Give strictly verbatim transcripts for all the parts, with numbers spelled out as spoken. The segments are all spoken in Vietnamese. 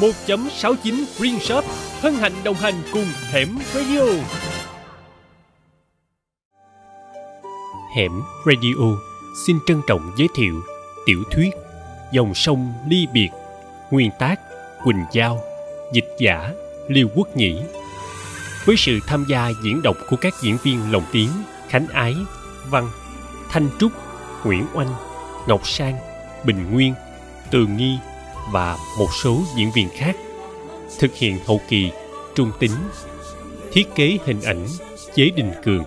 một chấm sáu chín Green Shop hân hạnh đồng hành cùng Hẻm Radio. Hẻm Radio xin trân trọng giới thiệu tiểu thuyết Dòng sông ly biệt, nguyên tác Quỳnh Giao, dịch giả Liêu Quốc Nhĩ, với sự tham gia diễn đọc của các diễn viên lồng tiếng Khánh Ái, Văn, Thanh Trúc, Nguyễn Oanh, Ngọc Sang, Bình Nguyên, Tường Nghi và một số diễn viên khác. Thực hiện hậu kỳ Trung Tính. Thiết kế hình ảnh Chế Đình Cường.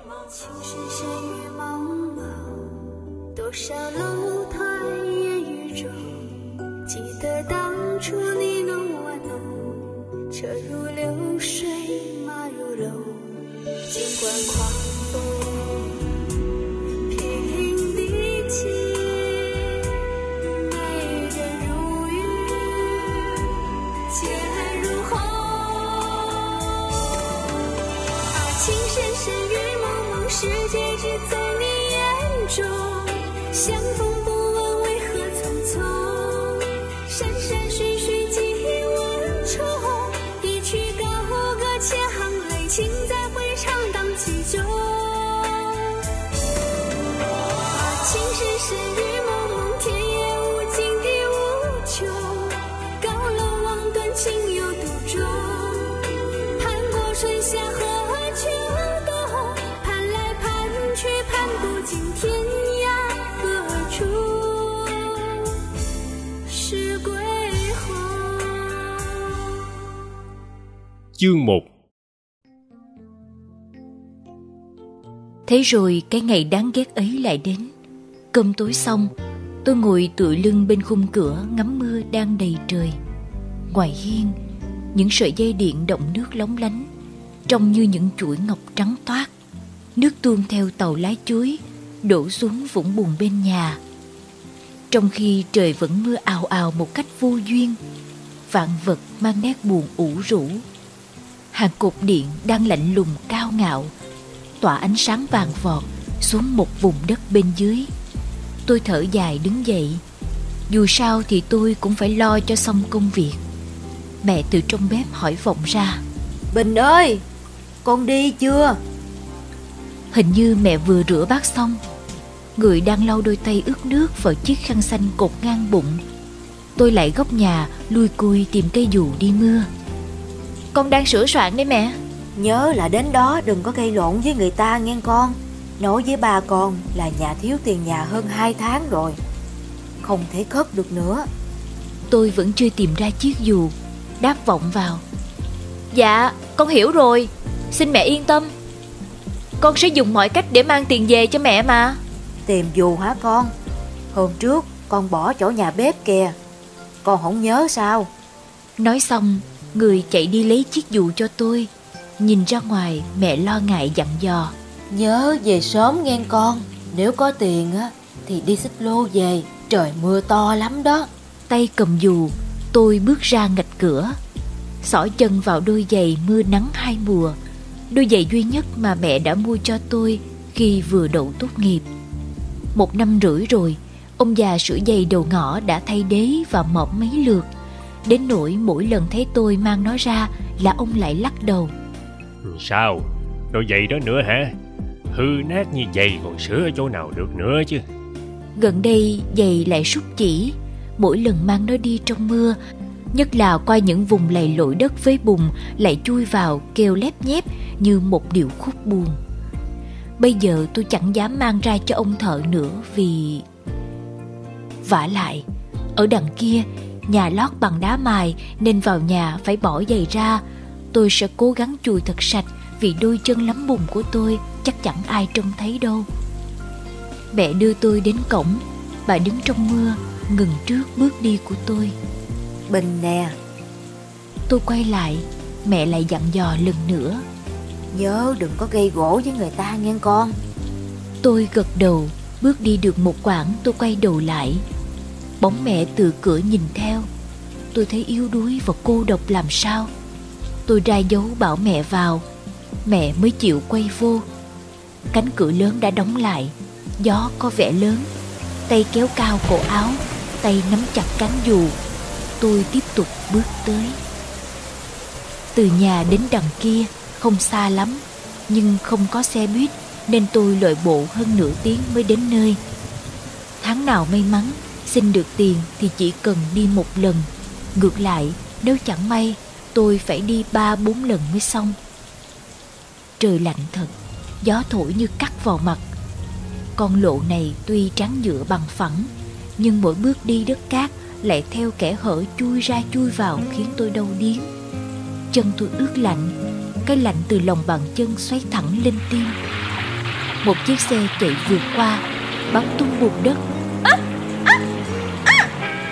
Chương một. Thế rồi cái ngày đáng ghét ấy lại đến. Cơm tối xong, tôi ngồi tựa lưng bên khung cửa ngắm mưa đang đầy trời. Ngoài hiên, những sợi dây điện động nước lóng lánh, trông như những chuỗi ngọc trắng toát. Nước tuôn theo tàu lái chuối đổ xuống vũng bùn bên nhà. Trong khi trời vẫn mưa ào ào một cách vô duyên, vạn vật mang nét buồn ủ rũ. Hàng cột điện đang lạnh lùng cao ngạo, tỏa ánh sáng vàng vọt xuống một vùng đất bên dưới. Tôi thở dài đứng dậy. Dù sao thì tôi cũng phải lo cho xong công việc. Mẹ từ trong bếp hỏi vọng ra: Bình ơi, con đi chưa? Hình như mẹ vừa rửa bát xong. Người đang lau đôi tay ướt nước vào chiếc khăn xanh cột ngang bụng. Tôi lại góc nhà lui cui tìm cây dù đi mưa. Con đang sửa soạn đấy mẹ. Nhớ là đến đó đừng có gây lộn với người ta nghe con. Nói với bà con là nhà thiếu tiền nhà hơn hai tháng rồi, không thể khất được nữa. Tôi vẫn chưa tìm ra chiếc dù, đáp vọng vào: Dạ, con hiểu rồi, xin mẹ yên tâm. Con sẽ dùng mọi cách để mang tiền về cho mẹ mà. Tìm dù hả con? Hôm trước con bỏ chỗ nhà bếp kìa, con không nhớ sao? Nói xong, người chạy đi lấy chiếc dù cho tôi. Nhìn ra ngoài, mẹ lo ngại dặn dò: Nhớ về sớm nghe con. Nếu có tiền á thì đi xích lô về, trời mưa to lắm đó. Tay cầm dù, tôi bước ra ngạch cửa, xỏ chân vào đôi giày mưa nắng hai mùa, đôi giày duy nhất mà mẹ đã mua cho tôi khi vừa đậu tốt nghiệp. Một năm rưỡi rồi, ông già sửa giày đầu ngõ đã thay đế và mọm mấy lượt, đến nỗi mỗi lần thấy tôi mang nó ra là ông lại lắc đầu: Sao? Đôi giày đó nữa hả? Hư nát như giày còn sửa ở chỗ nào được nữa chứ. Gần đây giày lại sút chỉ. Mỗi lần mang nó đi trong mưa, nhất là qua những vùng lầy lội đất với bùn, lại chui vào kêu lép nhép như một điệu khúc buồn. Bây giờ tôi chẳng dám mang ra cho ông thợ nữa vì... Vả lại, ở đằng kia, nhà lót bằng đá mài nên vào nhà phải bỏ giày ra. Tôi sẽ cố gắng chùi thật sạch vì đôi chân lấm bùn của tôi chắc chẳng ai trông thấy đâu. Mẹ đưa tôi đến cổng. Bà đứng trong mưa, ngừng trước bước đi của tôi. Bình nè. Tôi quay lại, mẹ lại dặn dò lần nữa: Nhớ đừng có gây gổ với người ta nghe con. Tôi gật đầu. Bước đi được một quãng, tôi quay đầu lại. Bóng mẹ từ cửa nhìn theo. Tôi thấy yếu đuối và cô độc làm sao. Tôi ra dấu bảo mẹ vào, mẹ mới chịu quay vô. Cánh cửa lớn đã đóng lại. Gió có vẻ lớn. Tay kéo cao cổ áo, tay nắm chặt cán dù. Tôi tiếp tục bước tới. Từ nhà đến đằng kia không xa lắm, nhưng không có xe buýt nên tôi lội bộ hơn nửa tiếng mới đến nơi. Tháng nào may mắn xin được tiền thì chỉ cần đi một lần. Ngược lại, nếu chẳng may, tôi phải đi ba bốn lần mới xong. Trời lạnh thật, gió thổi như cắt vào mặt. Con lộ này tuy tráng nhựa bằng phẳng, nhưng mỗi bước đi đất cát lại theo kẻ hở chui ra chui vào khiến tôi đau điếng. Chân tôi ướt lạnh, cái lạnh từ lòng bàn chân xoáy thẳng lên tim. Một chiếc xe chạy vượt qua, bắn tung bùn đất. À, à, à.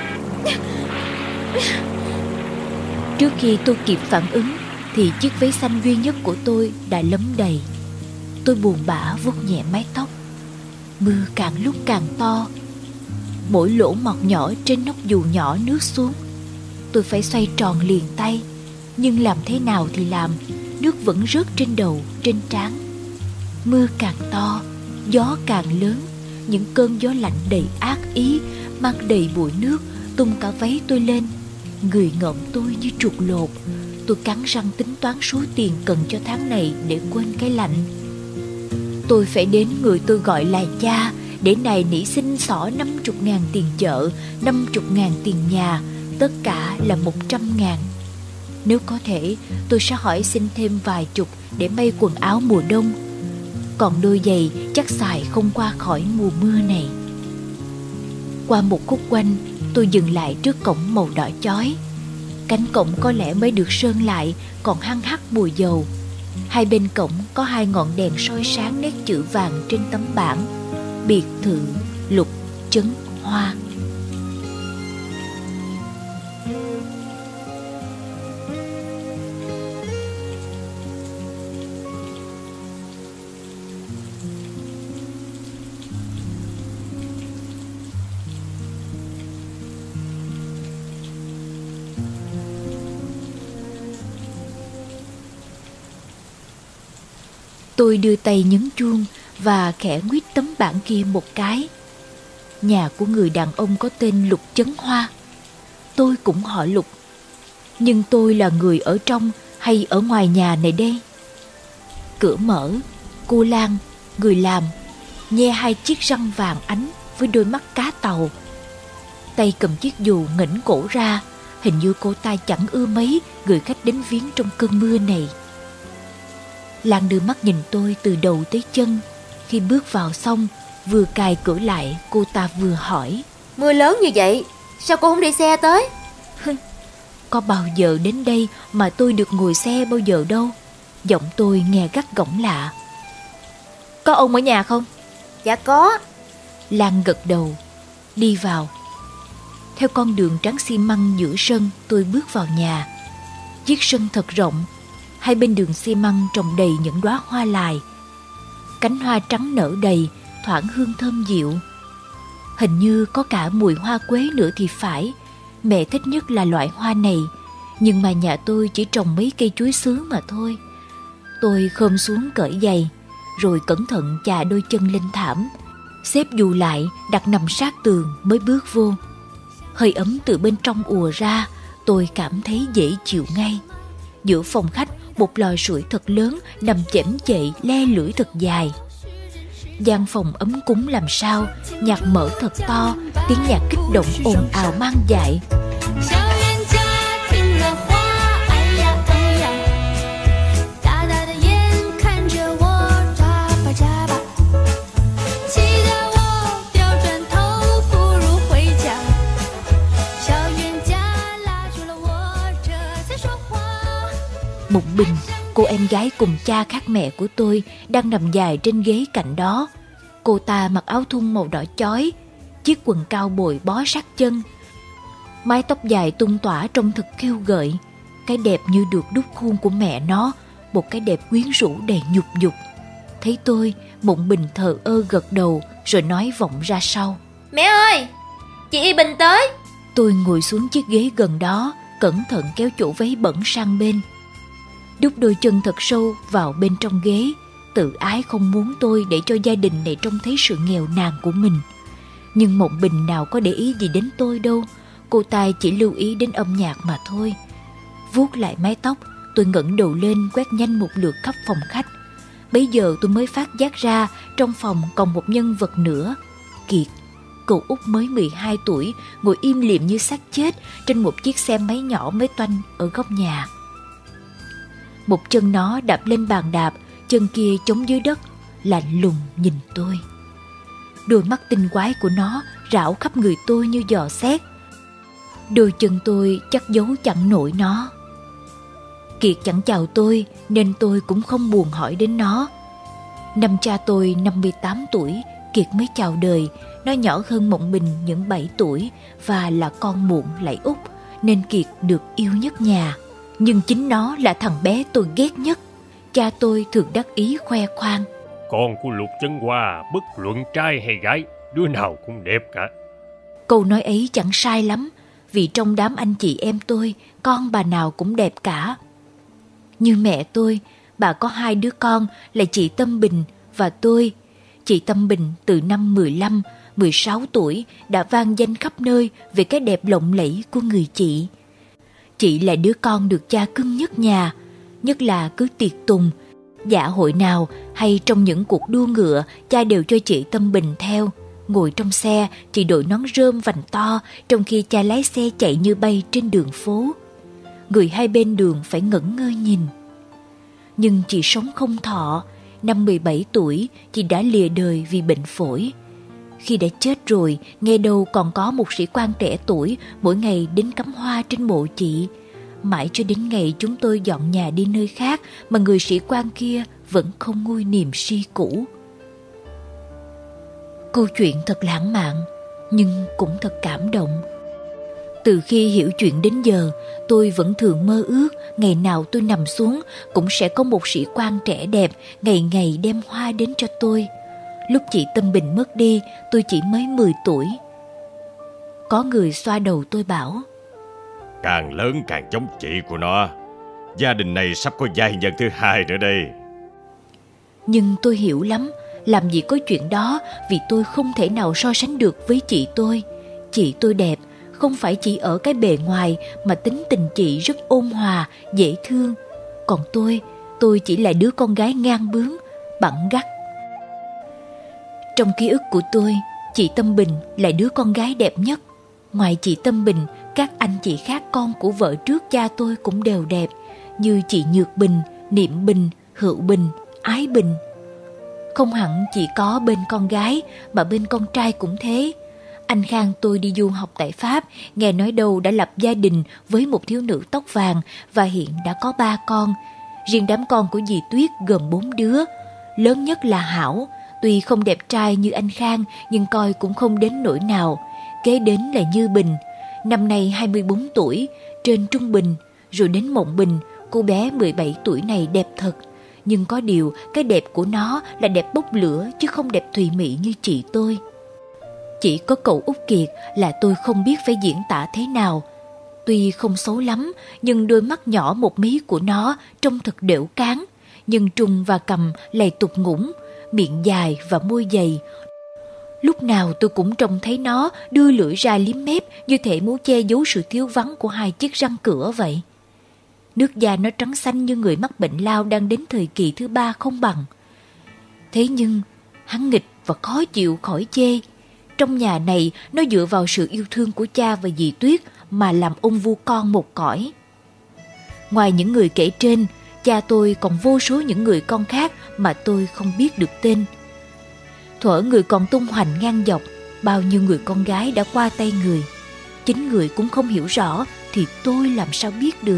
Trước khi tôi kịp phản ứng thì chiếc váy xanh duy nhất của tôi đã lấm đầy. Tôi buồn bã vuốt nhẹ mái tóc. Mưa càng lúc càng to. Mỗi lỗ mọt nhỏ trên nóc dù nhỏ nước xuống. Tôi phải xoay tròn liền tay, nhưng làm thế nào thì làm, nước vẫn rớt trên đầu, trên trán. Mưa càng to, gió càng lớn. Những cơn gió lạnh đầy ác ý mang đầy bụi nước tung cả váy tôi lên. Người ngợm tôi như trục lột. Tôi cắn răng tính toán số tiền cần cho tháng này để quên cái lạnh. Tôi phải đến người tôi gọi là cha để nài nỉ xin xỏ năm chục ngàn tiền chợ, năm chục ngàn tiền nhà, tất cả là một trăm ngàn. Nếu có thể, tôi sẽ hỏi xin thêm vài chục để may quần áo mùa đông. Còn đôi giày chắc xài không qua khỏi mùa mưa này. Qua một khúc quanh, tôi dừng lại trước cổng màu đỏ chói. Cánh cổng có lẽ mới được sơn lại, còn hăng hắc mùi dầu. Hai bên cổng có hai ngọn đèn soi sáng nét chữ vàng trên tấm bảng: biệt thự Lục Chấn Hoa. Tôi đưa tay nhấn chuông và khẽ nguyết tấm bảng kia một cái. Nhà của người đàn ông có tên Lục Chấn Hoa. Tôi cũng họ Lục. Nhưng tôi là người ở trong hay ở ngoài nhà này đây? Cửa mở, cô Lan, người làm, nhe hai chiếc răng vàng ánh với đôi mắt cá tàu. Tay cầm chiếc dù nghỉnh cổ ra. Hình như cô ta chẳng ưa mấy người khách đến viếng trong cơn mưa này. Lan đưa mắt nhìn tôi từ đầu tới chân. Khi bước vào xong, vừa cài cửa lại, cô ta vừa hỏi: Mưa lớn như vậy, sao cô không đi xe tới? Có bao giờ đến đây mà tôi được ngồi xe bao giờ đâu. Giọng tôi nghe gắt gỏng lạ. Có ông ở nhà không? Dạ có. Lan gật đầu. Đi vào. Theo con đường trắng xi măng giữa sân, tôi bước vào nhà. Chiếc sân thật rộng. Hai bên đường xi măng trồng đầy những đóa hoa lài. Cánh hoa trắng nở đầy, thoảng hương thơm dịu. Hình như có cả mùi hoa quế nữa thì phải. Mẹ thích nhất là loại hoa này, nhưng mà nhà tôi chỉ trồng mấy cây chuối sứ mà thôi. Tôi khom xuống cởi giày, rồi cẩn thận chà đôi chân lên thảm, xếp dù lại đặt nằm sát tường mới bước vô. Hơi ấm từ bên trong ùa ra, tôi cảm thấy dễ chịu ngay. Giữa phòng khách, một lò sưởi thật lớn nằm chễm chệ le lưỡi thật dài. Gian phòng ấm cúng làm sao, nhạc mở thật to, tiếng nhạc kích động ồn ào mang dại. Mộng Bình, cô em gái cùng cha khác mẹ của tôi, đang nằm dài trên ghế cạnh đó. Cô ta mặc áo thun màu đỏ chói, chiếc quần cao bồi bó sát chân. Mái tóc dài tung tỏa trông thật khiêu gợi. Cái đẹp như được đúc khuôn của mẹ nó, một cái đẹp quyến rũ đầy nhục dục. Thấy tôi, Mộng Bình thờ ơ gật đầu rồi nói vọng ra sau: Mẹ ơi, chị Y Bình tới. Tôi ngồi xuống chiếc ghế gần đó, cẩn thận kéo chỗ váy bẩn sang bên, đút đôi chân thật sâu vào bên trong ghế. Tự ái không muốn tôi để cho gia đình này trông thấy sự nghèo nàn của mình. Nhưng Mộng Bình nào có để ý gì đến tôi đâu. Cô ta chỉ lưu ý đến âm nhạc mà thôi. Vuốt lại mái tóc, Tôi ngẩng đầu lên quét nhanh một lượt khắp phòng khách. Bấy giờ tôi mới phát giác ra trong phòng còn một nhân vật nữa. Kiệt, cậu út mới mười hai tuổi, ngồi im lìm như xác chết trên một chiếc xe máy nhỏ mới toanh ở góc nhà. Một chân nó đạp lên bàn đạp, chân kia chống dưới đất, lạnh lùng nhìn tôi. Đôi mắt tinh quái của nó rảo khắp người tôi như giò xét. Đôi chân tôi chắc giấu chẳng nổi nó. Kiệt chẳng chào tôi nên tôi cũng không buồn hỏi đến nó. Năm cha tôi năm mươi tám tuổi, Kiệt mới chào đời. Nó nhỏ hơn Mộng Bình những bảy tuổi và là con muộn lại út, nên Kiệt được yêu nhất nhà. Nhưng chính nó là thằng bé tôi ghét nhất. Cha tôi thường đắc ý khoe khoang: con của Lục Chân Hoa bất luận trai hay gái, đứa nào cũng đẹp cả. Câu nói ấy chẳng sai lắm, vì trong đám anh chị em tôi, con bà nào cũng đẹp cả. Như mẹ tôi, bà có hai đứa con là chị Tâm Bình và tôi. Chị Tâm Bình từ năm mười lăm, mười sáu tuổi đã vang danh khắp nơi về cái đẹp lộng lẫy của người chị. Chị là đứa con được cha cưng nhất nhà, nhất là cứ tiệc tùng, dạ hội nào hay trong những cuộc đua ngựa, cha đều cho chị Tâm Bình theo. Ngồi trong xe, chị đội nón rơm vành to, trong khi cha lái xe chạy như bay trên đường phố. Người hai bên đường phải ngẩn ngơ nhìn. Nhưng chị sống không thọ. Năm mười bảy tuổi, chị đã lìa đời vì bệnh phổi. Khi đã chết rồi, nghe đâu còn có một sĩ quan trẻ tuổi mỗi ngày đến cắm hoa trên mộ chị. Mãi cho đến ngày chúng tôi dọn nhà đi nơi khác mà người sĩ quan kia vẫn không nguôi niềm si cũ. Câu chuyện thật lãng mạn, nhưng cũng thật cảm động. Từ khi hiểu chuyện đến giờ, tôi vẫn thường mơ ước ngày nào tôi nằm xuống cũng sẽ có một sĩ quan trẻ đẹp ngày ngày đem hoa đến cho tôi. Lúc chị Tâm Bình mất đi, tôi chỉ mới mười tuổi. Có người xoa đầu tôi bảo: càng lớn càng giống chị của nó. Gia đình này sắp có giai nhân thứ hai nữa đây. Nhưng tôi hiểu lắm, làm gì có chuyện đó, vì tôi không thể nào so sánh được với chị tôi. Chị tôi đẹp, không phải chỉ ở cái bề ngoài mà tính tình chị rất ôn hòa, dễ thương. Còn tôi, tôi chỉ là đứa con gái ngang bướng, bẵng gắt. Trong ký ức của tôi, chị Tâm Bình là đứa con gái đẹp nhất. Ngoài chị Tâm Bình, các anh chị khác con của vợ trước cha tôi cũng đều đẹp, như chị Nhược Bình, Niệm Bình, Hữu Bình, Ái Bình. Không hẳn chỉ có bên con gái, mà bên con trai cũng thế. Anh Khang tôi đi du học tại Pháp, nghe nói đâu đã lập gia đình với một thiếu nữ tóc vàng và hiện đã có ba con. Riêng đám con của dì Tuyết gồm bốn đứa. Lớn nhất là Hảo, tuy không đẹp trai như anh Khang nhưng coi cũng không đến nỗi nào. Kế đến là Như Bình, năm nay hai mươi bốn tuổi, trên trung bình. Rồi đến Mộng Bình, cô bé mười bảy tuổi này đẹp thật. Nhưng có điều cái đẹp của nó là đẹp bốc lửa chứ không đẹp thùy mị như chị tôi. Chỉ có cậu út Kiệt là tôi không biết phải diễn tả thế nào. Tuy không xấu lắm, nhưng đôi mắt nhỏ một mí của nó trông thật đểu cáng. Nhưng trùng và cằm lầy tục ngủng, miệng dài và môi dày. Lúc nào tôi cũng trông thấy nó đưa lưỡi ra liếm mép như thể muốn che giấu sự thiếu vắng của hai chiếc răng cửa vậy. Nước da nó trắng xanh như người mắc bệnh lao đang đến thời kỳ thứ ba không bằng. Thế nhưng hắn nghịch và khó chịu khỏi chê. Trong nhà này nó dựa vào sự yêu thương của cha và dì Tuyết mà làm ông vu con một cõi. Ngoài những người kể trên, cha tôi còn vô số những người con khác mà tôi không biết được tên. Thuở người còn tung hoành ngang dọc, bao nhiêu người con gái đã qua tay người. Chính người cũng không hiểu rõ thì tôi làm sao biết được.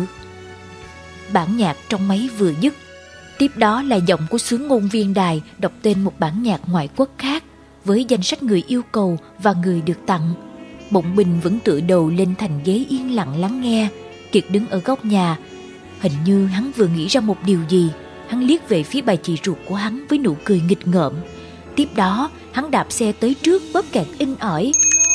Bản nhạc trong máy vừa dứt, tiếp đó là giọng của xướng ngôn viên đài đọc tên một bản nhạc ngoại quốc khác với danh sách người yêu cầu và người được tặng. Mộng Bình vẫn tựa đầu lên thành ghế yên lặng lắng nghe. Kiệt đứng ở góc nhà. Hình như hắn vừa nghĩ ra một điều gì. Hắn liếc về phía bà chị ruột của hắn với nụ cười nghịch ngợm. Tiếp đó hắn đạp xe tới trước bóp kẹt in ỏi.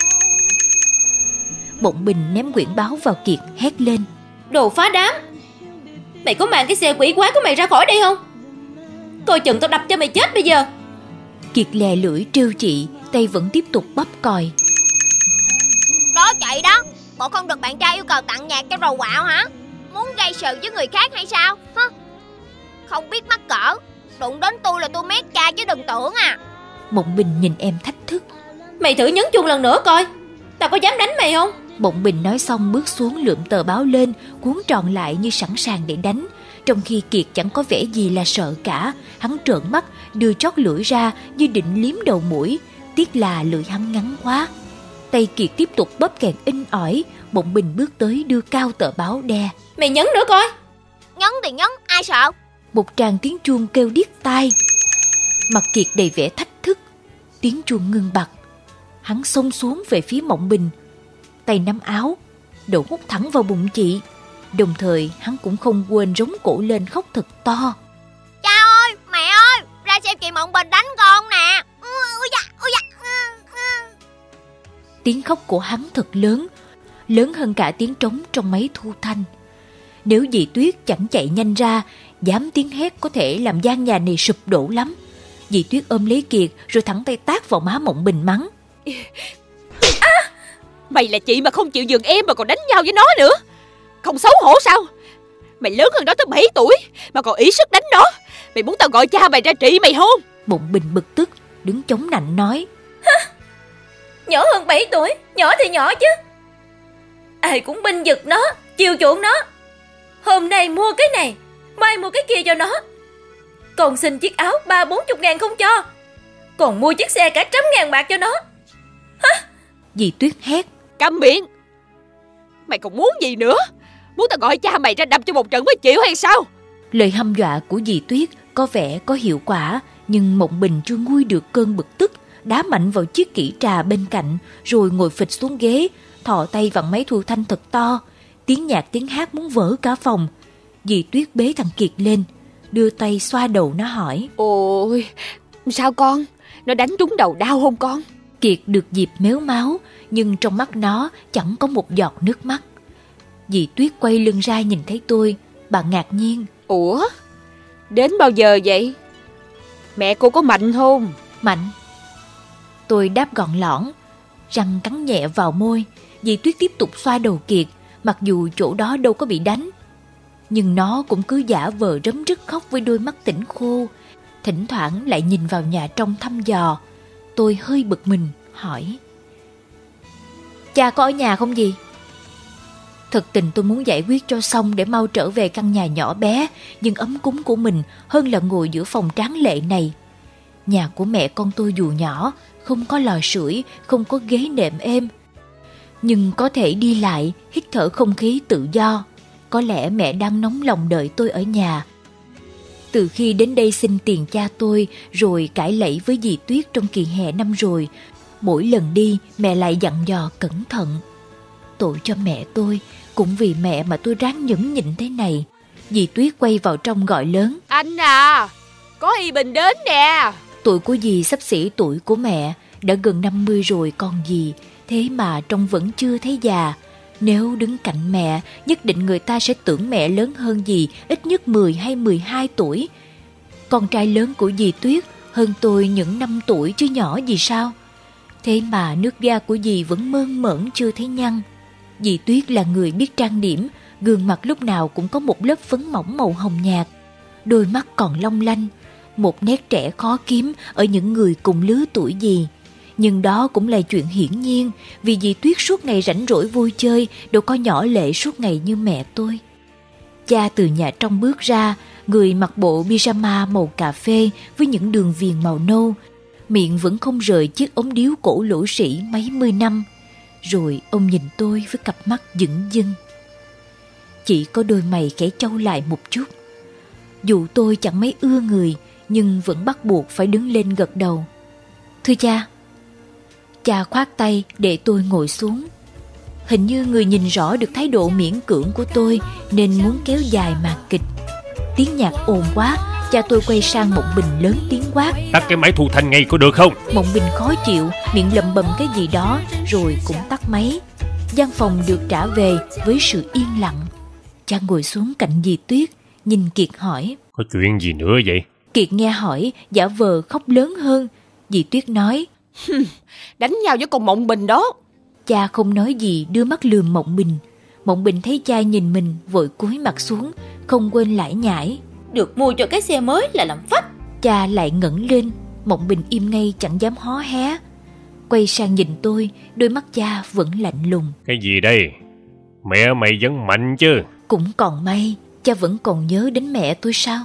Mộng Bình ném quyển báo vào Kiệt, hét lên: Đồ phá đám! Mày có mang cái xe quỷ quái của mày ra khỏi đây không? Coi chừng tao đập cho mày chết bây giờ. Kiệt lè lưỡi trêu chị, tay vẫn tiếp tục bóp còi. Đó chạy đó, bộ không được bạn trai yêu cầu tặng nhạc cho rầu quạo hả? muốn gây sự với người khác hay sao? Hả? Không biết mắc cỡ, đụng đến tôi là tôi mét cha chứ đừng tưởng à. Mộng Bình nhìn em thách thức. Mày thử nhấn chuông lần nữa coi, tao có dám đánh mày không? Mộng Bình nói xong bước xuống lượm tờ báo lên, cuốn tròn lại như sẵn sàng để đánh. Trong khi Kiệt chẳng có vẻ gì là sợ cả, hắn trợn mắt, đưa chót lưỡi ra như định liếm đầu mũi. Tiếc là lưỡi hắn ngắn quá. Tay Kiệt tiếp tục bóp kẹt in ỏi. Mộng Bình bước tới đưa cao tờ báo đe. Mày nhấn nữa coi. Nhấn thì nhấn, ai sợ? Một tràng tiếng chuông kêu điếc tai. Mặt Kiệt đầy vẻ thách thức. Tiếng chuông ngưng bặt. Hắn xông xuống về phía Mộng Bình, tay nắm áo, đầu hút thẳng vào bụng chị. Đồng thời hắn cũng không quên rống cổ lên khóc thật to. Cha ơi, mẹ ơi, ra xem chị Mộng Bình đánh con nè. Ui da, ui da. Tiếng khóc của hắn thật lớn, lớn hơn cả tiếng trống trong máy thu thanh. Nếu dì Tuyết chẳng chạy nhanh ra, dám tiếng hét có thể làm gian nhà này sụp đổ lắm. Dì Tuyết ôm lấy Kiệt rồi thẳng tay tát vào má Mộng Bình mắng. À, mày là chị mà không chịu nhường em mà còn đánh nhau với nó nữa, không xấu hổ sao? Mày lớn hơn nó tới bảy tuổi mà còn ý sức đánh nó. Mày muốn tao gọi cha mày ra trị mày không? Mộng Bình bực tức đứng chống nạnh nói. Nhỏ hơn bảy tuổi, nhỏ thì nhỏ chứ. Ai cũng binh vực nó, chiều chuộng nó. Hôm nay mua cái này, mai mua cái kia cho nó. Còn xin chiếc áo ba bốn chục ngàn không cho, còn mua chiếc xe cả trăm ngàn bạc cho nó. Hả? Dì Tuyết hét. Câm miệng. Mày còn muốn gì nữa? Muốn tao gọi cha mày ra đâm cho một trận mới chịu hay sao? Lời hăm dọa của dì Tuyết có vẻ có hiệu quả, nhưng Mộng Bình chưa nguôi được cơn bực tức, đá mạnh vào chiếc kỹ trà bên cạnh, rồi ngồi phịch xuống ghế, thò tay vặn máy thu thanh thật to. Tiếng nhạc tiếng hát muốn vỡ cả phòng. Dì Tuyết bế thằng Kiệt lên, đưa tay xoa đầu nó hỏi. Ôi, sao con? Nó đánh trúng đầu đau không con? Kiệt được dịp méo máu, nhưng trong mắt nó chẳng có một giọt nước mắt. Dì Tuyết quay lưng ra nhìn thấy tôi, bà ngạc nhiên. Ủa, đến bao giờ vậy? Mẹ cô có mạnh không? Mạnh. Tôi đáp gọn lõn, răng cắn nhẹ vào môi. Dì Tuyết tiếp tục xoa đầu Kiệt, mặc dù chỗ đó đâu có bị đánh. Nhưng nó cũng cứ giả vờ rấm rứt khóc với đôi mắt tỉnh khô, thỉnh thoảng lại nhìn vào nhà trong thăm dò. Tôi hơi bực mình, hỏi. Cha có ở nhà không dì? Thật tình tôi muốn giải quyết cho xong để mau trở về căn nhà nhỏ bé nhưng ấm cúng của mình hơn là ngồi giữa phòng tráng lệ này. Nhà của mẹ con tôi dù nhỏ, không có lò sưởi, không có ghế nệm êm, nhưng có thể đi lại, hít thở không khí tự do. Có lẽ mẹ đang nóng lòng đợi tôi ở nhà. Từ khi đến đây xin tiền cha tôi rồi cãi lẫy với dì Tuyết trong kỳ hè năm rồi, mỗi lần đi mẹ lại dặn dò cẩn thận. Tội cho mẹ tôi, cũng vì mẹ mà tôi ráng nhẫn nhịn thế này. Dì Tuyết quay vào trong gọi lớn. Anh à, có Y Bình đến nè. Tuổi của dì xấp xỉ tuổi của mẹ, đã gần năm mươi rồi còn gì, thế mà trông vẫn chưa thấy già. Nếu đứng cạnh mẹ, nhất định người ta sẽ tưởng mẹ lớn hơn dì ít nhất mười hay mười hai tuổi. Con trai lớn của dì Tuyết hơn tôi những năm tuổi chứ nhỏ gì sao. Thế mà nước da của dì vẫn mơn mởn chưa thấy nhăn. Dì Tuyết là người biết trang điểm, gương mặt lúc nào cũng có một lớp phấn mỏng màu hồng nhạt. Đôi mắt còn long lanh, một nét trẻ khó kiếm ở những người cùng lứa tuổi dì. Nhưng đó cũng là chuyện hiển nhiên, vì dì Tuyết suốt ngày rảnh rỗi vui chơi, đâu có nhỏ lệ suốt ngày như mẹ tôi. Cha từ nhà trong bước ra, người mặc bộ pyjama màu cà phê với những đường viền màu nâu, miệng vẫn không rời chiếc ống điếu cổ lỗ sĩ mấy mươi năm. Rồi ông nhìn tôi với cặp mắt dửng dưng. Chỉ có đôi mày khẽ chau lại một chút. Dù tôi chẳng mấy ưa người, nhưng vẫn bắt buộc phải đứng lên gật đầu. Thưa cha. Cha khoát tay để tôi ngồi xuống. Hình như người nhìn rõ được thái độ miễn cưỡng của tôi nên muốn kéo dài màn kịch. Tiếng nhạc ồn quá, cha tôi quay sang Mộng Bình lớn tiếng quát. Tắt cái máy thu thanh ngay có được không? Mộng Bình khó chịu, miệng lầm bầm cái gì đó rồi cũng tắt máy. Gian phòng được trả về với sự yên lặng. Cha ngồi xuống cạnh dì Tuyết, nhìn Kiệt hỏi. Có chuyện gì nữa vậy? Kiệt nghe hỏi, giả vờ khóc lớn hơn. Dì Tuyết nói. Đánh nhau với con Mộng Bình đó. Cha không nói gì, đưa mắt lườm Mộng Bình. Mộng Bình thấy cha nhìn mình vội cúi mặt xuống, không quên lải nhải. Được mua cho cái xe mới là làm phách. Cha lại ngẩng lên, Mộng Bình im ngay chẳng dám hó hé. Quay sang nhìn tôi, đôi mắt cha vẫn lạnh lùng. Cái gì đây? Mẹ mày vẫn mạnh chứ? Cũng còn may, cha vẫn còn nhớ đến mẹ tôi sao?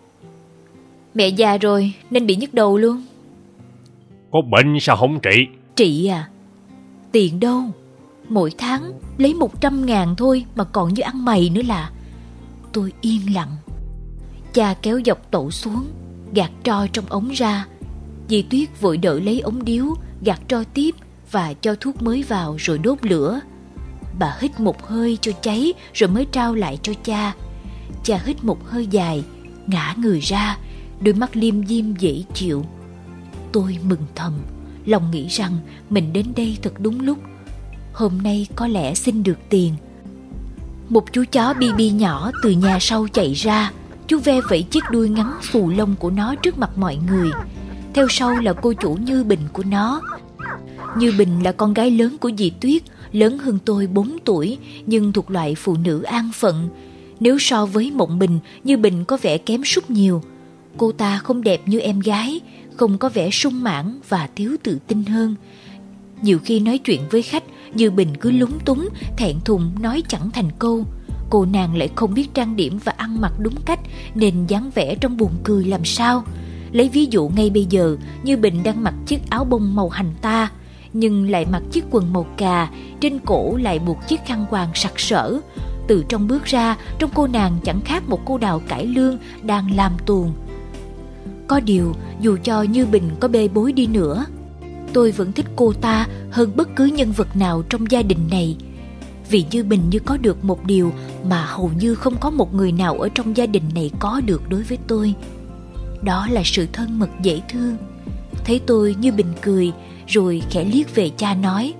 Mẹ già rồi nên bị nhức đầu luôn. Có bệnh sao không trị? Trị à? Tiền đâu? Mỗi tháng lấy một trăm ngàn thôi mà còn như ăn mày nữa là. Tôi yên lặng. Cha kéo dọc tẩu xuống, gạt tro trong ống ra. Dì Tuyết vội đỡ lấy ống điếu, gạt tro tiếp và cho thuốc mới vào rồi đốt lửa. Bà hít một hơi cho cháy rồi mới trao lại cho cha. Cha hít một hơi dài, ngã người ra, đôi mắt liêm diêm dễ chịu. Tôi mừng thầm, lòng nghĩ rằng mình đến đây thật đúng lúc. Hôm nay có lẽ xin được tiền. Một chú chó bi bi nhỏ từ nhà sau chạy ra. Chú ve vẫy chiếc đuôi ngắn xù lông của nó trước mặt mọi người. Theo sau là cô chủ Như Bình của nó. Như Bình là con gái lớn của dì Tuyết, lớn hơn tôi bốn tuổi, nhưng thuộc loại phụ nữ an phận. Nếu so với Mộng Bình, Như Bình có vẻ kém sút nhiều. Cô ta không đẹp như em gái, không có vẻ sung mãn và thiếu tự tin hơn. Nhiều khi nói chuyện với khách, Như Bình cứ lúng túng, thẹn thùng nói chẳng thành câu. Cô nàng lại không biết trang điểm và ăn mặc đúng cách, nên dáng vẻ trông buồn cười làm sao. Lấy ví dụ ngay bây giờ, Như Bình đang mặc chiếc áo bông màu hành ta, nhưng lại mặc chiếc quần màu cà, trên cổ lại buộc chiếc khăn quàng sặc sỡ. Từ trong bước ra, trông cô nàng chẳng khác một cô đào cải lương đang làm tuồng. Có điều, dù cho Như Bình có bê bối đi nữa, tôi vẫn thích cô ta hơn bất cứ nhân vật nào trong gia đình này. Vì Như Bình như có được một điều mà hầu như không có một người nào ở trong gia đình này có được đối với tôi. Đó là sự thân mật dễ thương. Thấy tôi, Như Bình cười, rồi khẽ liếc về cha nói.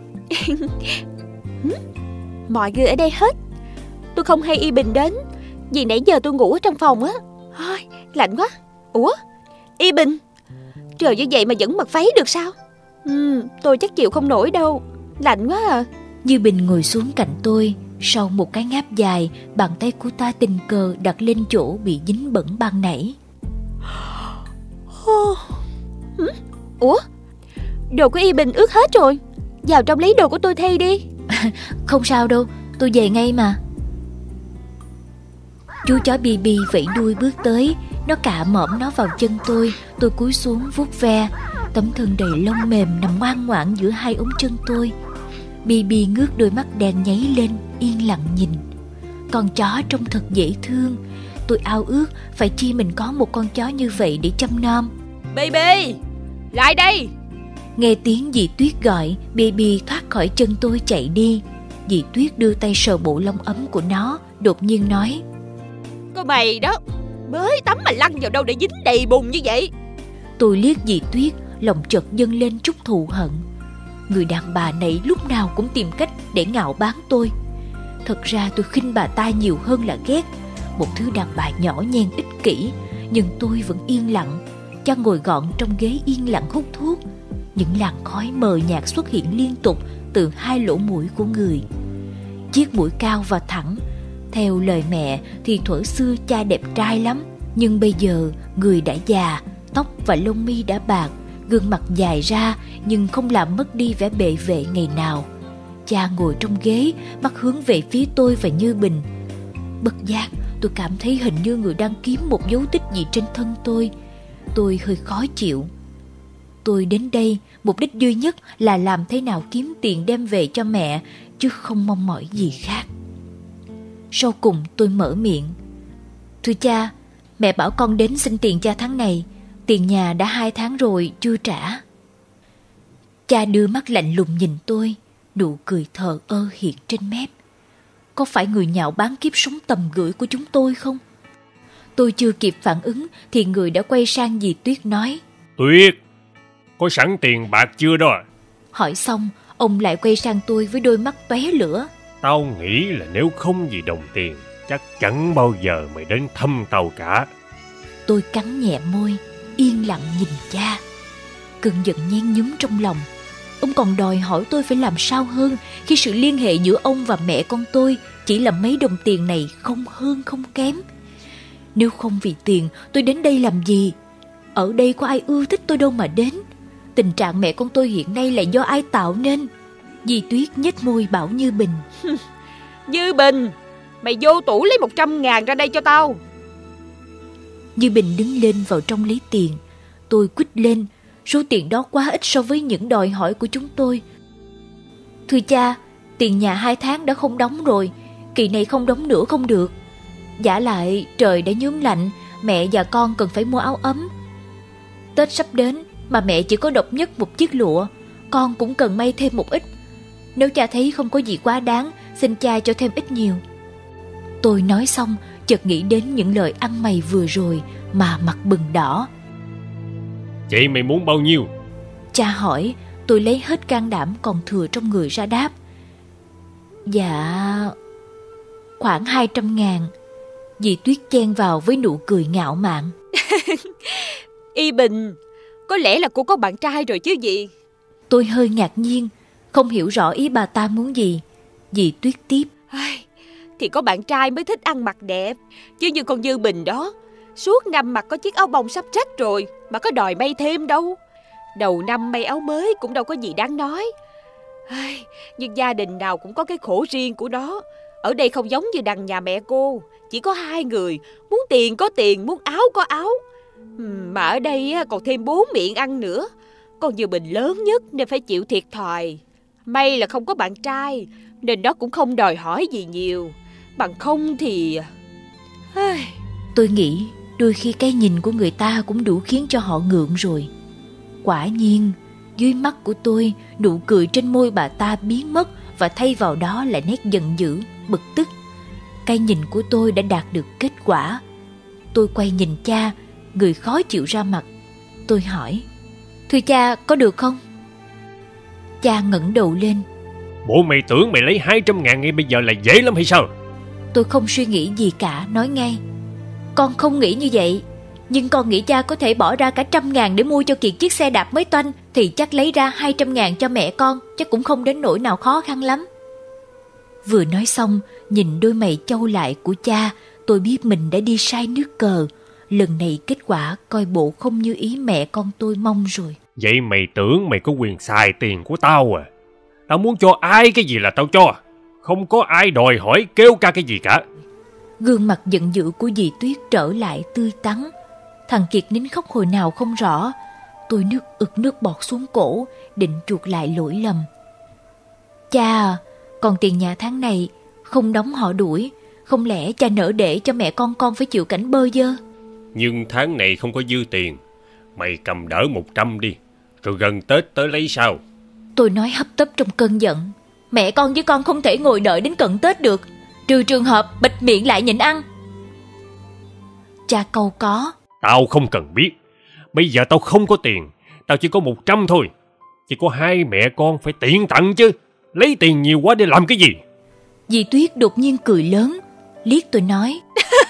Mọi người ở đây hết. Tôi không hay Y Bình đến, vì nãy giờ tôi ngủ ở trong phòng á. Thôi, lạnh quá. Ủa, Y Bình, trời như vậy mà vẫn mặc váy được sao? Ừ, tôi chắc chịu không nổi đâu, lạnh quá à. Như Bình ngồi xuống cạnh tôi. Sau một cái ngáp dài, bàn tay của ta tình cờ đặt lên chỗ bị dính bẩn ban nãy. Ủa, đồ của Y Bình ướt hết rồi, vào trong lấy đồ của tôi thay đi. Không sao đâu, tôi về ngay mà. Chú chó Bi Bi vẫy đuôi bước tới. Nó cạ mõm nó vào chân tôi. Tôi cúi xuống vuốt ve. Tấm thân đầy lông mềm nằm ngoan ngoãn giữa hai ống chân tôi. Bi Bi ngước đôi mắt đen nháy lên, yên lặng nhìn. Con chó trông thật dễ thương. Tôi ao ước phải chi mình có một con chó như vậy để chăm nom. Bi Bi, lại đây. Nghe tiếng dì Tuyết gọi, Bi Bi thoát khỏi chân tôi chạy đi. Dì Tuyết đưa tay sờ bộ lông ấm của nó, đột nhiên nói. Cô mày đó, mới tắm mà lăn vào đâu để dính đầy bùn như vậy? Tôi liếc dì Tuyết, lòng chợt dâng lên chút thù hận. Người đàn bà này lúc nào cũng tìm cách để ngạo báng tôi. Thật ra tôi khinh bà ta nhiều hơn là ghét. Một thứ đàn bà nhỏ nhen ích kỷ. Nhưng tôi vẫn yên lặng. Cha ngồi gọn trong ghế yên lặng hút thuốc. Những làn khói mờ nhạt xuất hiện liên tục từ hai lỗ mũi của người. Chiếc mũi cao và thẳng. Theo lời mẹ thì thuở xưa cha đẹp trai lắm. Nhưng bây giờ người đã già, tóc và lông mi đã bạc, gương mặt dài ra nhưng không làm mất đi vẻ bệ vệ ngày nào. Cha ngồi trong ghế, mắt hướng về phía tôi và Như Bình. Bất giác tôi cảm thấy hình như người đang kiếm một dấu tích gì trên thân tôi. Tôi hơi khó chịu. Tôi đến đây mục đích duy nhất là làm thế nào kiếm tiền đem về cho mẹ, chứ không mong mỏi gì khác. Sau cùng tôi mở miệng. Thưa cha, mẹ bảo con đến xin tiền cha tháng này. Tiền nhà đã hai tháng rồi chưa trả. Cha đưa mắt lạnh lùng nhìn tôi, nụ cười thờ ơ hiện trên mép. Có phải người nhạo báng kiếp sống tầm gửi của chúng tôi không? Tôi chưa kịp phản ứng thì người đã quay sang dì Tuyết nói. Tuyết, có sẵn tiền bạc chưa đó? Hỏi xong, ông lại quay sang tôi với đôi mắt tóe lửa. Tao nghĩ là nếu không vì đồng tiền, chắc chẳng bao giờ mày đến thăm tao cả. Tôi cắn nhẹ môi, yên lặng nhìn cha. Cơn giận nhen nhúm trong lòng. Ông còn đòi hỏi tôi phải làm sao hơn khi sự liên hệ giữa ông và mẹ con tôi chỉ là mấy đồng tiền này không hơn không kém. Nếu không vì tiền, tôi đến đây làm gì? Ở đây có ai ưa thích tôi đâu mà đến. Tình trạng mẹ con tôi hiện nay là do ai tạo nên? Dì Tuyết nhếch môi bảo Như Bình. Như Bình, mày vô tủ lấy một trăm ngàn ra đây cho tao. Như Bình đứng lên vào trong lấy tiền. Tôi quýt lên, số tiền đó quá ít so với những đòi hỏi của chúng tôi. Thưa cha, tiền nhà hai tháng đã không đóng rồi, kỳ này không đóng nữa không được. Giả lại trời đã nhuốm lạnh, mẹ và con cần phải mua áo ấm. Tết sắp đến mà mẹ chỉ có độc nhất một chiếc lụa, con cũng cần may thêm một ít. Nếu cha thấy không có gì quá đáng, xin cha cho thêm ít nhiều. Tôi nói xong chợt nghĩ đến những lời ăn mày vừa rồi mà mặt bừng đỏ. Vậy mày muốn bao nhiêu? Cha hỏi, tôi lấy hết can đảm còn thừa trong người ra đáp. Dạ, khoảng hai trăm ngàn. Dì Tuyết chen vào với nụ cười ngạo mạn. Y Bình, có lẽ là cô có bạn trai rồi chứ gì? Tôi hơi ngạc nhiên, không hiểu rõ ý bà ta muốn gì. Dì Tuyết tiếp. Thì có bạn trai mới thích ăn mặc đẹp, chứ như con Như Bình đó, suốt năm mặc có chiếc áo bông sắp rách rồi mà có đòi may thêm đâu. Đầu năm may áo mới cũng đâu có gì đáng nói. Nhưng gia đình nào cũng có cái khổ riêng của nó. Ở đây không giống như đằng nhà mẹ cô, chỉ có hai người, muốn tiền có tiền, muốn áo có áo. Mà ở đây còn thêm bốn miệng ăn nữa. Con Như Bình lớn nhất nên phải chịu thiệt thòi. May là không có bạn trai nên nó cũng không đòi hỏi gì nhiều. Bằng không thì... Tôi nghĩ đôi khi cái nhìn của người ta cũng đủ khiến cho họ ngượng rồi. Quả nhiên, dưới mắt của tôi, nụ cười trên môi bà ta biến mất và thay vào đó là nét giận dữ, bực tức. Cái nhìn của tôi đã đạt được kết quả. Tôi quay nhìn cha, người khó chịu ra mặt. Tôi hỏi, thưa cha, có được không? Cha ngẩng đầu lên. Bộ mày tưởng mày lấy hai trăm ngàn ngay bây giờ là dễ lắm hay sao? Tôi không suy nghĩ gì cả, nói ngay. Con không nghĩ như vậy, nhưng con nghĩ cha có thể bỏ ra cả trăm ngàn để mua cho Kiệt chiếc xe đạp mới toanh, thì chắc lấy ra hai trăm ngàn cho mẹ con, chắc cũng không đến nỗi nào khó khăn lắm. Vừa nói xong, nhìn đôi mày chau lại của cha, tôi biết mình đã đi sai nước cờ. Lần này kết quả coi bộ không như ý mẹ con tôi mong rồi. Vậy mày tưởng mày có quyền xài tiền của tao à? Tao muốn cho ai cái gì là tao cho, không có ai đòi hỏi kêu ca cái gì cả. Gương mặt giận dữ của dì Tuyết trở lại tươi tắn. Thằng Kiệt nín khóc hồi nào không rõ. Tôi nước ực nước bọt xuống cổ, định chuộc lại lỗi lầm. Cha à, còn tiền nhà tháng này không đóng họ đuổi, không lẽ cha nỡ để cho mẹ con con phải chịu cảnh bơ vơ? Nhưng tháng này không có dư tiền, mày cầm đỡ một trăm đi, rồi gần Tết tới lấy sao? Tôi nói hấp tấp trong cơn giận. Mẹ con với con không thể ngồi đợi đến cận Tết được, trừ trường hợp bịt miệng lại nhịn ăn. Cha câu có. Tao không cần biết. Bây giờ tao không có tiền, tao chỉ có một trăm thôi. Chỉ có hai mẹ con phải tiện tặng chứ. Lấy tiền nhiều quá để làm cái gì? Dì Tuyết đột nhiên cười lớn, liếc tôi nói.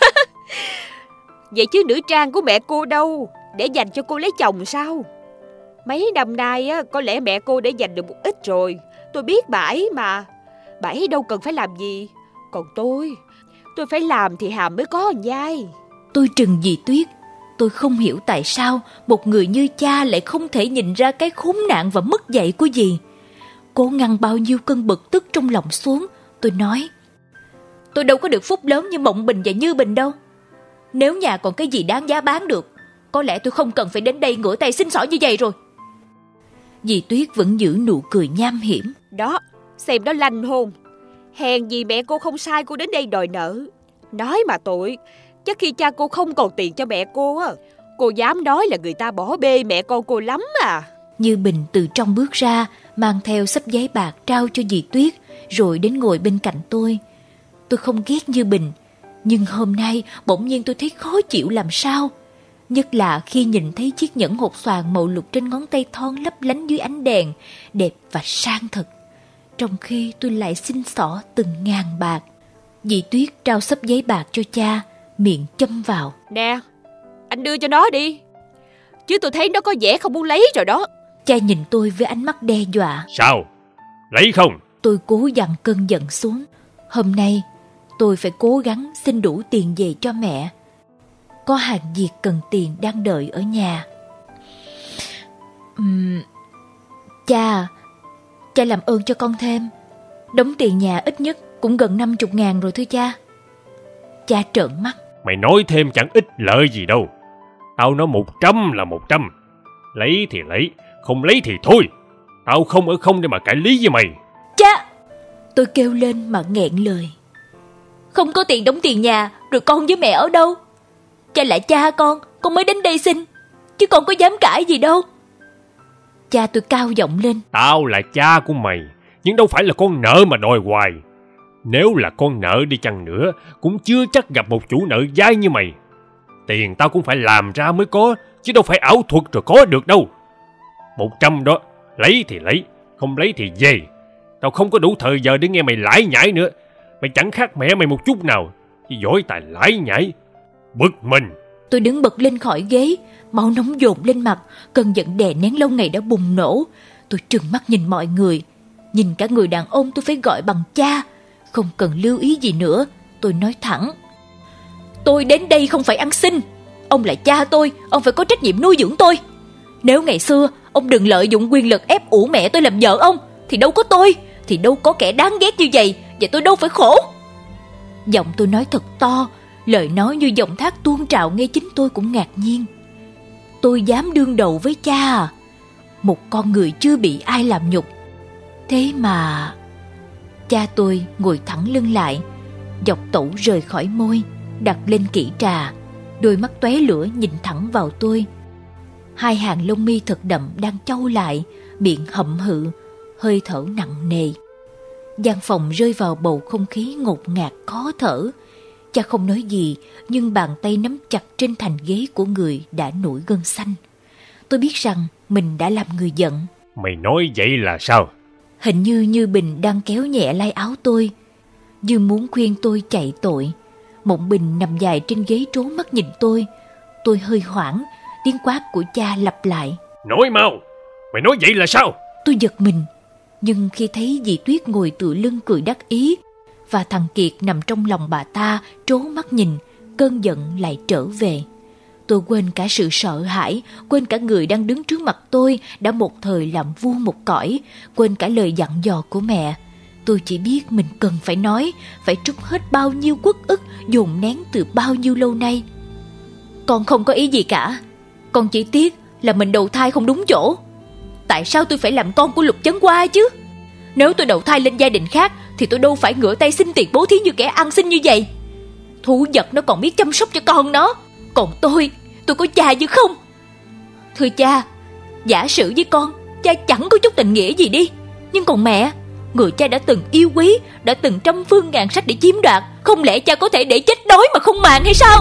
Vậy chứ nữ trang của mẹ cô đâu, để dành cho cô lấy chồng sao? Mấy năm nay á, có lẽ mẹ cô để dành được một ít rồi. Tôi biết bà ấy mà. Bà ấy đâu cần phải làm gì. Còn tôi, tôi phải làm thì hàm mới có dai. Tôi trừng dì Tuyết. Tôi không hiểu tại sao một người như cha lại không thể nhìn ra cái khốn nạn và mất dạy của dì. Cố ngăn bao nhiêu cơn bực tức trong lòng xuống, tôi nói. Tôi đâu có được phúc lớn như Mộng Bình và Như Bình đâu. Nếu nhà còn cái gì đáng giá bán được, có lẽ tôi không cần phải đến đây ngửa tay xin xỏ như vậy rồi. Dì Tuyết vẫn giữ nụ cười nham hiểm. Đó, xem đó lanh hôn. Hèn gì mẹ cô không sai cô đến đây đòi nợ. Nói mà tội, chắc khi cha cô không còn tiền cho mẹ cô á, cô dám nói là người ta bỏ bê mẹ con cô lắm à. Như Bình từ trong bước ra, mang theo xấp giấy bạc trao cho dì Tuyết, rồi đến ngồi bên cạnh tôi. Tôi không ghét Như Bình, nhưng hôm nay bỗng nhiên tôi thấy khó chịu làm sao. Nhất là khi nhìn thấy chiếc nhẫn hột xoàn màu lục trên ngón tay thon lấp lánh dưới ánh đèn, đẹp và sang thật. Trong khi tôi lại xin xỏ từng ngàn bạc. Dì Tuyết trao xấp giấy bạc cho cha, miệng châm vào. Nè, anh đưa cho nó đi, chứ tôi thấy nó có vẻ không muốn lấy rồi đó. Cha nhìn tôi với ánh mắt đe dọa. Sao? Lấy không? Tôi cố dằn cơn giận xuống. Hôm nay Tôi phải cố gắng xin đủ tiền về cho mẹ. Có hàng việc cần tiền đang đợi ở nhà. Uhm, cha, cha làm ơn cho con thêm. Đóng tiền nhà ít nhất cũng gần năm chục ngàn rồi thưa cha. Cha trợn mắt. Mày nói thêm chẳng ích lợi gì đâu. Tao nói một trăm là một trăm. Lấy thì lấy, không lấy thì thôi. Tao không ở không để mà cãi lý với mày. Cha! Tôi kêu lên mà nghẹn lời. Không có tiền đóng tiền nhà, rồi con với mẹ ở đâu? Cha là cha con, con mới đến đây xin, chứ con có dám cãi gì đâu. Cha tôi cao giọng lên. Tao là cha của mày, nhưng đâu phải là con nợ mà đòi hoài. Nếu là con nợ đi chăng nữa, cũng chưa chắc gặp một chủ nợ dai như mày. Tiền tao cũng phải làm ra mới có, chứ đâu phải ảo thuật rồi có được đâu. Một trăm đó, lấy thì lấy, không lấy thì về. Tao không có đủ thời giờ để nghe mày lải nhải nữa. Mày chẳng khác mẹ mày một chút nào, chỉ giỏi tài lải nhải. Bực mình. Tôi đứng bật lên khỏi ghế, máu nóng dồn lên mặt, cơn giận đè nén lâu ngày đã bùng nổ. Tôi trừng mắt nhìn mọi người, nhìn cả người đàn ông tôi phải gọi bằng cha. Không cần lưu ý gì nữa, tôi nói thẳng. Tôi đến đây không phải ăn xin. Ông là cha tôi, ông phải có trách nhiệm nuôi dưỡng tôi. Nếu ngày xưa ông đừng lợi dụng quyền lực ép ủ mẹ tôi làm vợ ông, thì đâu có tôi, thì đâu có kẻ đáng ghét như vậy, và tôi đâu phải khổ. Giọng tôi nói thật to, lời nói như dòng thác tuôn trào, nghe chính tôi cũng ngạc nhiên. Tôi dám đương đầu với cha à? Một con người chưa bị ai làm nhục. Thế mà... Cha tôi ngồi thẳng lưng lại, dọc tẩu rời khỏi môi, đặt lên kỹ trà, đôi mắt tóe lửa nhìn thẳng vào tôi. Hai hàng lông mi thật đậm đang chau lại, miệng hậm hự, hơi thở nặng nề. Gian phòng rơi vào bầu không khí ngột ngạt khó thở. Cha không nói gì, nhưng bàn tay nắm chặt trên thành ghế của người đã nổi gân xanh. Tôi biết rằng mình đã làm người giận. Mày nói vậy là sao? Hình như Như Bình đang kéo nhẹ lai áo tôi, như muốn khuyên tôi chạy tội. Mộng Bình nằm dài trên ghế trố mắt nhìn tôi. Tôi hơi hoảng, tiếng quát của cha lặp lại. Nói mau, mày nói vậy là sao? Tôi giật mình, nhưng khi thấy dì Tuyết ngồi tựa lưng cười đắc ý, và thằng Kiệt nằm trong lòng bà ta trố mắt nhìn, cơn giận lại trở về. Tôi quên cả sự sợ hãi, quên cả người đang đứng trước mặt tôi đã một thời làm vua một cõi, quên cả lời dặn dò của mẹ. Tôi chỉ biết mình cần phải nói, phải trút hết bao nhiêu uất ức dồn nén từ bao nhiêu lâu nay. Con không có ý gì cả, con chỉ tiếc là mình đầu thai không đúng chỗ. Tại sao tôi phải làm con của Lục Chấn Hoa chứ? Nếu tôi đầu thai lên gia đình khác thì tôi đâu phải ngửa tay xin tiền bố thí như kẻ ăn xin như vậy. Thú vật nó còn biết chăm sóc cho con nó, còn tôi, tôi có cha chứ không? Thưa cha, giả sử với con, cha chẳng có chút tình nghĩa gì đi, nhưng còn mẹ, người cha đã từng yêu quý, đã từng trăm phương ngàn sách để chiếm đoạt, không lẽ cha có thể để chết đói mà không màng hay sao?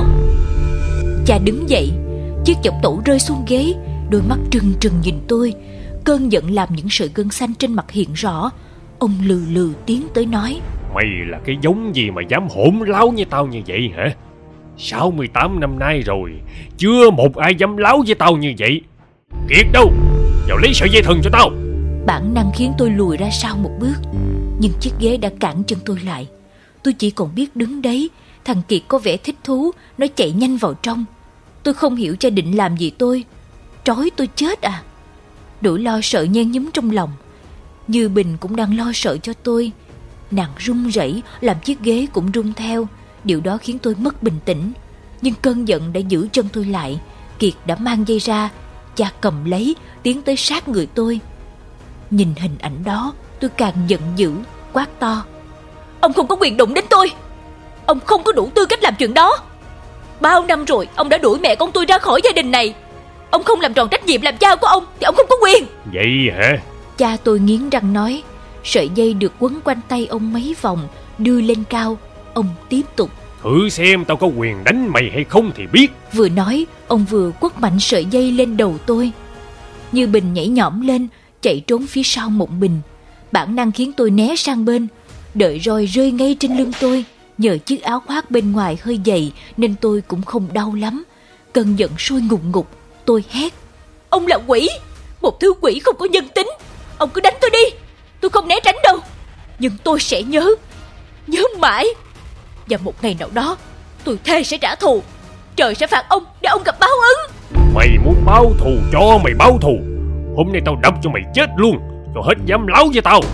Cha đứng dậy, chiếc chọc tủ rơi xuống ghế, đôi mắt trừng trừng nhìn tôi. Cơn giận làm những sợi gân xanh trên mặt hiện rõ. Ông lừ lừ tiến tới nói. Mày là cái giống gì mà dám hỗn láo với tao như vậy hả? sáu mươi tám năm nay rồi, chưa một ai dám láo với tao như vậy. Kiệt đâu? Vào lấy sợi dây thừng cho tao. Bản năng khiến tôi lùi ra sau một bước, nhưng chiếc ghế đã cản chân tôi lại. Tôi chỉ còn biết đứng đấy. Thằng Kiệt có vẻ thích thú, nó chạy nhanh vào trong. Tôi không hiểu cha định làm gì tôi. Trói tôi chết à? Nỗi lo sợ nhen nhúm trong lòng. Như Bình cũng đang lo sợ cho tôi. Nàng run rẩy làm chiếc ghế cũng rung theo. Điều đó khiến tôi mất bình tĩnh. Nhưng cơn giận đã giữ chân tôi lại. Kiệt đã mang dây ra. Cha cầm lấy, tiến tới sát người tôi. Nhìn hình ảnh đó, tôi càng giận dữ, quát to. Ông không có quyền đụng đến tôi. Ông không có đủ tư cách làm chuyện đó. Bao năm rồi ông đã đuổi mẹ con tôi ra khỏi gia đình này. Ông không làm tròn trách nhiệm làm cha của ông thì ông không có quyền. Vậy hả? Cha tôi nghiến răng nói. Sợi dây được quấn quanh tay ông mấy vòng, đưa lên cao. Ông tiếp tục. Thử xem tao có quyền đánh mày hay không thì biết. Vừa nói, ông vừa quất mạnh sợi dây lên đầu tôi. Như Bình nhảy nhõm lên, chạy trốn phía sau Mộng Bình. Bản năng khiến tôi né sang bên. Đợi roi rơi ngay trên lưng tôi. Nhờ chiếc áo khoác bên ngoài hơi dày nên tôi cũng không đau lắm. Cơn giận sôi ngùn ngụt. Tôi hét. Ông là quỷ, một thứ quỷ không có nhân tính. Ông cứ đánh tôi đi, tôi không né tránh đâu. Nhưng tôi sẽ nhớ, nhớ mãi. Và một ngày nào đó tôi thề sẽ trả thù. Trời sẽ phạt ông để ông gặp báo ứng. Mày muốn báo thù cho mày báo thù. Hôm nay tao đập cho mày chết luôn, cho hết dám láo với tao.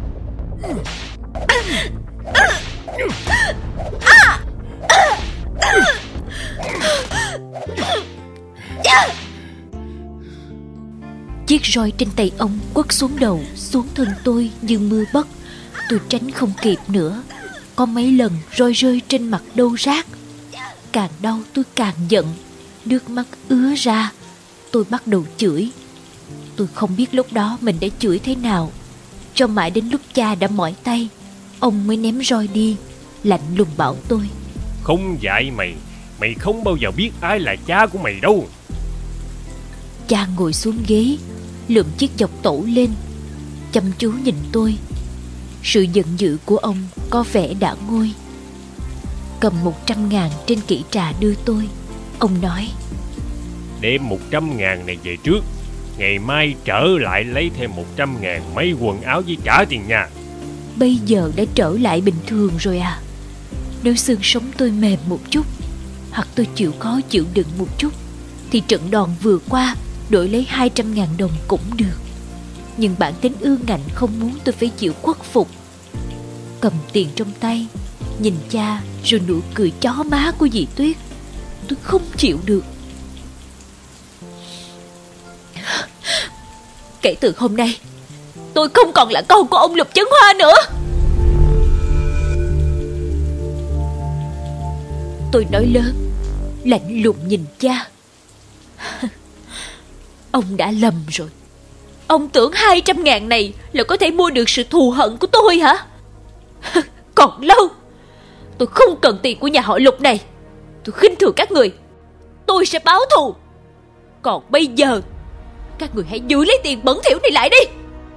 Chiếc roi trên tay ông quất xuống đầu, xuống thân tôi như mưa bất. Tôi tránh không kịp nữa. Có mấy lần roi rơi trên mặt đâu rác. Càng đau tôi càng giận, nước mắt ứa ra. Tôi bắt đầu chửi. Tôi không biết lúc đó mình đã chửi thế nào, cho mãi đến lúc cha đã mỏi tay, ông mới ném roi đi, lạnh lùng bảo tôi: Không dạy mày, mày không bao giờ biết ai là cha của mày đâu. Cha ngồi xuống ghế, lượm chiếc dọc tổ lên, chăm chú nhìn tôi. Sự giận dữ của ông có vẻ đã nguôi. Cầm một trăm ngàn trên kỹ trà đưa tôi, ông nói: Đem một trăm ngàn này về trước, ngày mai trở lại lấy thêm một trăm ngàn mấy quần áo với trả tiền nhà. Bây giờ đã trở lại bình thường rồi à? Nếu xương sống tôi mềm một chút, hoặc tôi chịu khó chịu đựng một chút, thì trận đòn vừa qua đổi lấy hai trăm ngàn đồng cũng được. Nhưng bản tính ương ngạnh không muốn tôi phải chịu khuất phục. Cầm tiền trong tay, nhìn cha rồi nụ cười chó má của dì Tuyết, tôi không chịu được. Kể từ hôm nay, tôi không còn là con của ông Lục Chấn Hoa nữa. Tôi nói lớn, lạnh lùng nhìn cha. Ông đã lầm rồi. Ông tưởng hai trăm ngàn này là có thể mua được sự thù hận của tôi hả? Còn lâu. Tôi không cần tiền của nhà họ Lục này. Tôi khinh thường các người. Tôi sẽ báo thù. Còn bây giờ, các người hãy giữ lấy tiền bẩn thỉu này lại đi.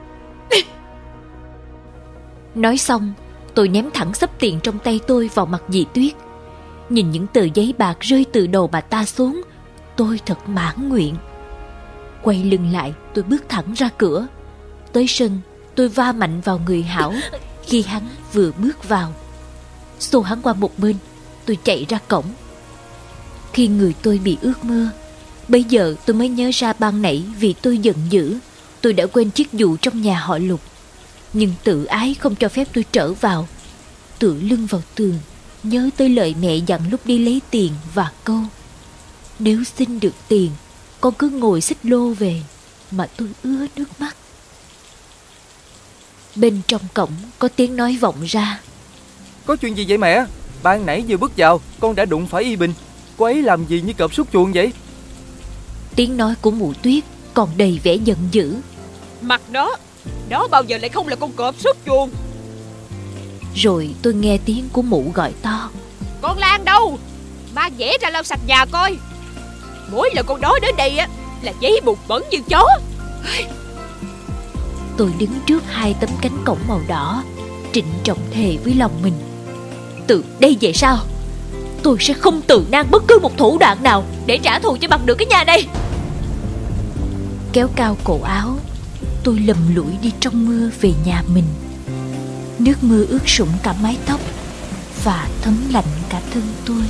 Nói xong, tôi ném thẳng xấp tiền trong tay tôi vào mặt dì Tuyết. Nhìn những tờ giấy bạc rơi từ đầu bà ta xuống, tôi thật mãn nguyện. Quay lưng lại, tôi bước thẳng ra cửa. Tới sân, tôi va mạnh vào người Hảo khi hắn vừa bước vào. Xô hắn qua một bên, tôi chạy ra cổng. Khi người tôi bị ướt mưa, bây giờ tôi mới nhớ ra ban nãy vì tôi giận dữ, tôi đã quên chiếc dù trong nhà họ Lục. Nhưng tự ái không cho phép tôi trở vào. Tựa lưng vào tường, nhớ tới lời mẹ dặn lúc đi lấy tiền và câu: Nếu xin được tiền, con cứ ngồi xích lô về, mà tôi ứa nước mắt. Bên trong cổng có tiếng nói vọng ra: Có chuyện gì vậy mẹ? Ban nãy vừa bước vào, con đã đụng phải Y Bình. Cô ấy làm gì như cọp sút chuồng vậy? Tiếng nói của mụ Tuyết còn đầy vẻ giận dữ. Mặt đó, đó bao giờ lại không là con cọp sút chuồng. Rồi tôi nghe tiếng của mụ gọi to: Con Lan đâu? Mang dẻ ra lau sạch nhà coi. Mỗi lần con đó đến đây á là giấy bùn bẩn như chó. Tôi đứng trước hai tấm cánh cổng màu đỏ, trịnh trọng thề với lòng mình: từ đây về sau, tôi sẽ không từ nan bất cứ một thủ đoạn nào để trả thù cho bằng được cái nhà này. Kéo cao cổ áo, tôi lầm lũi đi trong mưa về nhà mình. Nước mưa ướt sũng cả mái tóc và thấm lạnh cả thân tôi.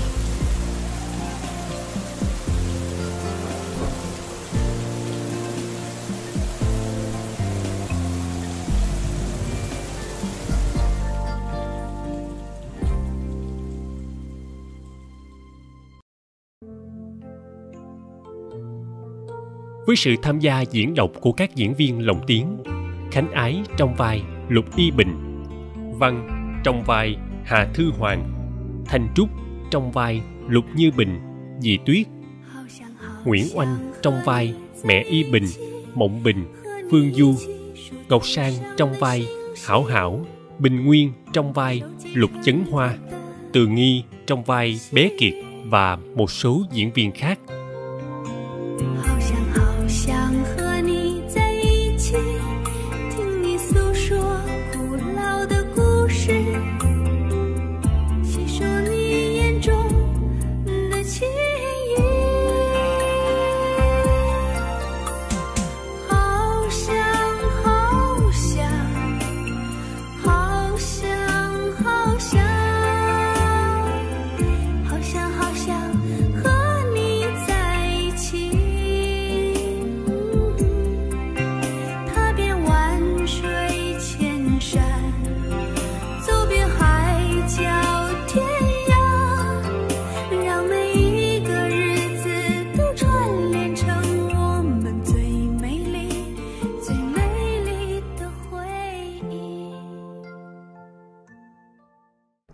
Với sự tham gia diễn đọc của các diễn viên lồng tiếng: Khánh Ái trong vai Lục Y Bình, Văn trong vai Hà Thư Hoàng, Thanh Trúc trong vai Lục Như Bình, dì Tuyết, Nguyễn Oanh trong vai mẹ Y Bình, Mộng Bình, Phương Du, Ngọc Sang trong vai Hảo Hảo, Bình Nguyên trong vai Lục Chấn Hoa, Từ Nghi trong vai Bé Kiệt và một số diễn viên khác.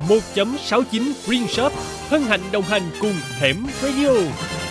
một chấm sáu chín Green Shop hân hạnh đồng hành cùng Hẻm Radio.